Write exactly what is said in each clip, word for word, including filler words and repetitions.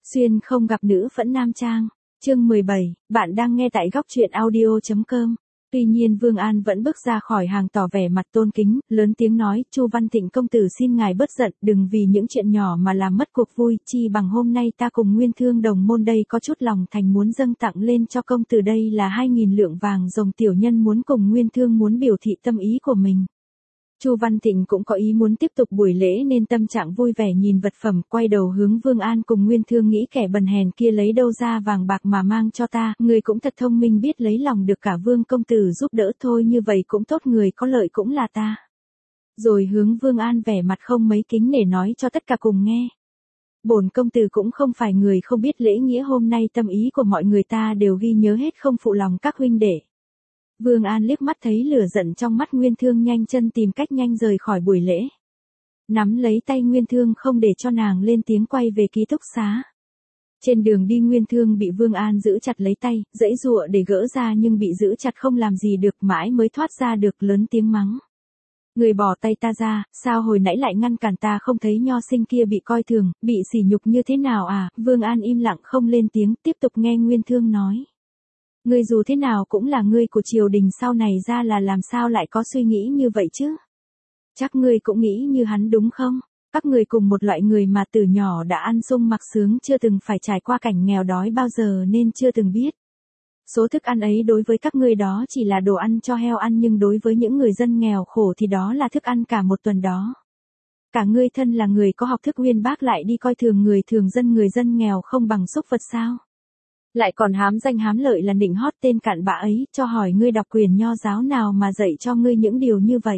Xuyên không gặp nữ phẫn nam trang. Chương mười bảy, bạn đang nghe tại góc truyện audio.com. Tuy nhiên Vương An vẫn bước ra khỏi hàng tỏ vẻ mặt tôn kính, lớn tiếng nói, Chu Văn Thịnh công tử xin ngài bớt giận, đừng vì những chuyện nhỏ mà làm mất cuộc vui, chi bằng hôm nay ta cùng Nguyên Thương đồng môn đây có chút lòng thành muốn dâng tặng lên cho công tử đây là hai nghìn lượng vàng rồng tiểu nhân muốn cùng Nguyên Thương muốn biểu thị tâm ý của mình. Chu Văn Thịnh cũng có ý muốn tiếp tục buổi lễ nên tâm trạng vui vẻ nhìn vật phẩm, quay đầu hướng Vương An cùng Nguyên Thương nghĩ kẻ bần hèn kia lấy đâu ra vàng bạc mà mang cho ta, người cũng thật thông minh biết lấy lòng được cả Vương công tử giúp đỡ thôi, như vậy cũng tốt, người có lợi cũng là ta. Rồi hướng Vương An vẻ mặt không mấy kính để nói cho tất cả cùng nghe. Bổn công tử cũng không phải người không biết lễ nghĩa, hôm nay tâm ý của mọi người ta đều ghi nhớ hết, không phụ lòng các huynh đệ. Vương An liếc mắt thấy lửa giận trong mắt Nguyên Thương, nhanh chân tìm cách nhanh rời khỏi buổi lễ. Nắm lấy tay Nguyên Thương không để cho nàng lên tiếng quay về ký túc xá. Trên đường đi Nguyên Thương bị Vương An giữ chặt lấy tay, giãy giụa để gỡ ra nhưng bị giữ chặt không làm gì được, mãi mới thoát ra được, lớn tiếng mắng. Người bỏ tay ta ra, sao hồi nãy lại ngăn cản ta, không thấy nho sinh kia bị coi thường, bị sỉ nhục như thế nào à? Vương An im lặng không lên tiếng, tiếp tục nghe Nguyên Thương nói. Ngươi dù thế nào cũng là ngươi của triều đình, sau này ra là làm sao lại có suy nghĩ như vậy chứ? Chắc ngươi cũng nghĩ như hắn đúng không? Các người cùng một loại người mà từ nhỏ đã ăn sung mặc sướng, chưa từng phải trải qua cảnh nghèo đói bao giờ nên chưa từng biết. Số thức ăn ấy đối với các ngươi đó chỉ là đồ ăn cho heo ăn, nhưng đối với những người dân nghèo khổ thì đó là thức ăn cả một tuần đó. Cả ngươi thân là người có học thức uyên bác lại đi coi thường người thường dân, người dân nghèo không bằng súc vật sao? Lại còn hám danh hám lợi là nịnh hót tên cặn bã ấy, cho hỏi ngươi đọc quyền nho giáo nào mà dạy cho ngươi những điều như vậy.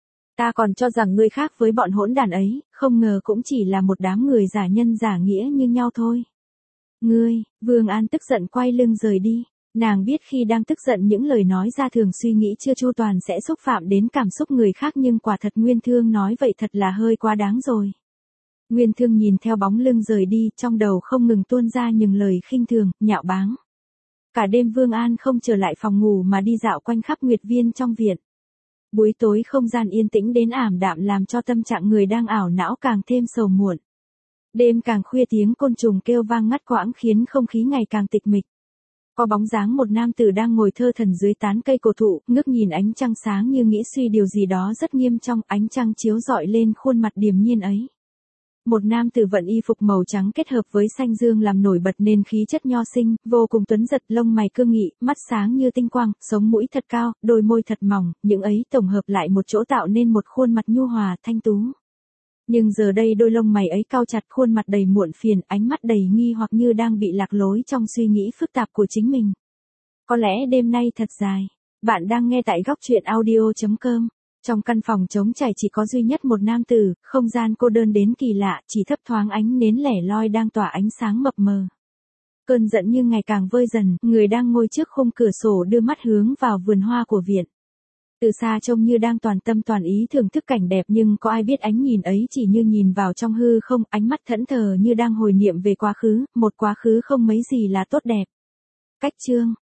Ta còn cho rằng ngươi khác với bọn hỗn đàn ấy, không ngờ cũng chỉ là một đám người giả nhân giả nghĩa như nhau thôi. Ngươi, Vương An tức giận quay lưng rời đi, nàng biết khi đang tức giận những lời nói ra thường suy nghĩ chưa chu toàn sẽ xúc phạm đến cảm xúc người khác, nhưng quả thật Nguyên Thương nói vậy thật là hơi quá đáng rồi. Nguyên Thương nhìn theo bóng lưng rời đi, trong đầu không ngừng tuôn ra những lời khinh thường, nhạo báng. Cả đêm Vương An không trở lại phòng ngủ mà đi dạo quanh khắp Nguyệt Viên trong viện. Buổi tối không gian yên tĩnh đến ảm đạm làm cho tâm trạng người đang ảo não càng thêm sầu muộn. Đêm càng khuya tiếng côn trùng kêu vang ngắt quãng khiến không khí ngày càng tịch mịch. Có bóng dáng một nam tử đang ngồi thơ thẩn dưới tán cây cổ thụ, ngước nhìn ánh trăng sáng như nghĩ suy điều gì đó rất nghiêm trọng, ánh trăng chiếu rọi lên khuôn mặt điềm nhiên ấy. Một nam tử vận y phục màu trắng kết hợp với xanh dương làm nổi bật nên khí chất nho sinh, vô cùng tuấn giật, lông mày cương nghị, mắt sáng như tinh quang, sống mũi thật cao, đôi môi thật mỏng, những ấy tổng hợp lại một chỗ tạo nên một khuôn mặt nhu hòa, thanh tú. Nhưng giờ đây đôi lông mày ấy cau chặt, khuôn mặt đầy muộn phiền, ánh mắt đầy nghi hoặc như đang bị lạc lối trong suy nghĩ phức tạp của chính mình. Có lẽ đêm nay thật dài. Bạn đang nghe tại góc truyện audio.com. Trong căn phòng trống trải chỉ có duy nhất một nam tử, không gian cô đơn đến kỳ lạ, chỉ thấp thoáng ánh nến lẻ loi đang tỏa ánh sáng mập mờ. Cơn giận như ngày càng vơi dần, người đang ngồi trước khung cửa sổ đưa mắt hướng vào vườn hoa của viện. Từ xa trông như đang toàn tâm toàn ý thưởng thức cảnh đẹp, nhưng có ai biết ánh nhìn ấy chỉ như nhìn vào trong hư không, ánh mắt thẫn thờ như đang hồi niệm về quá khứ, một quá khứ không mấy gì là tốt đẹp. Cách chương,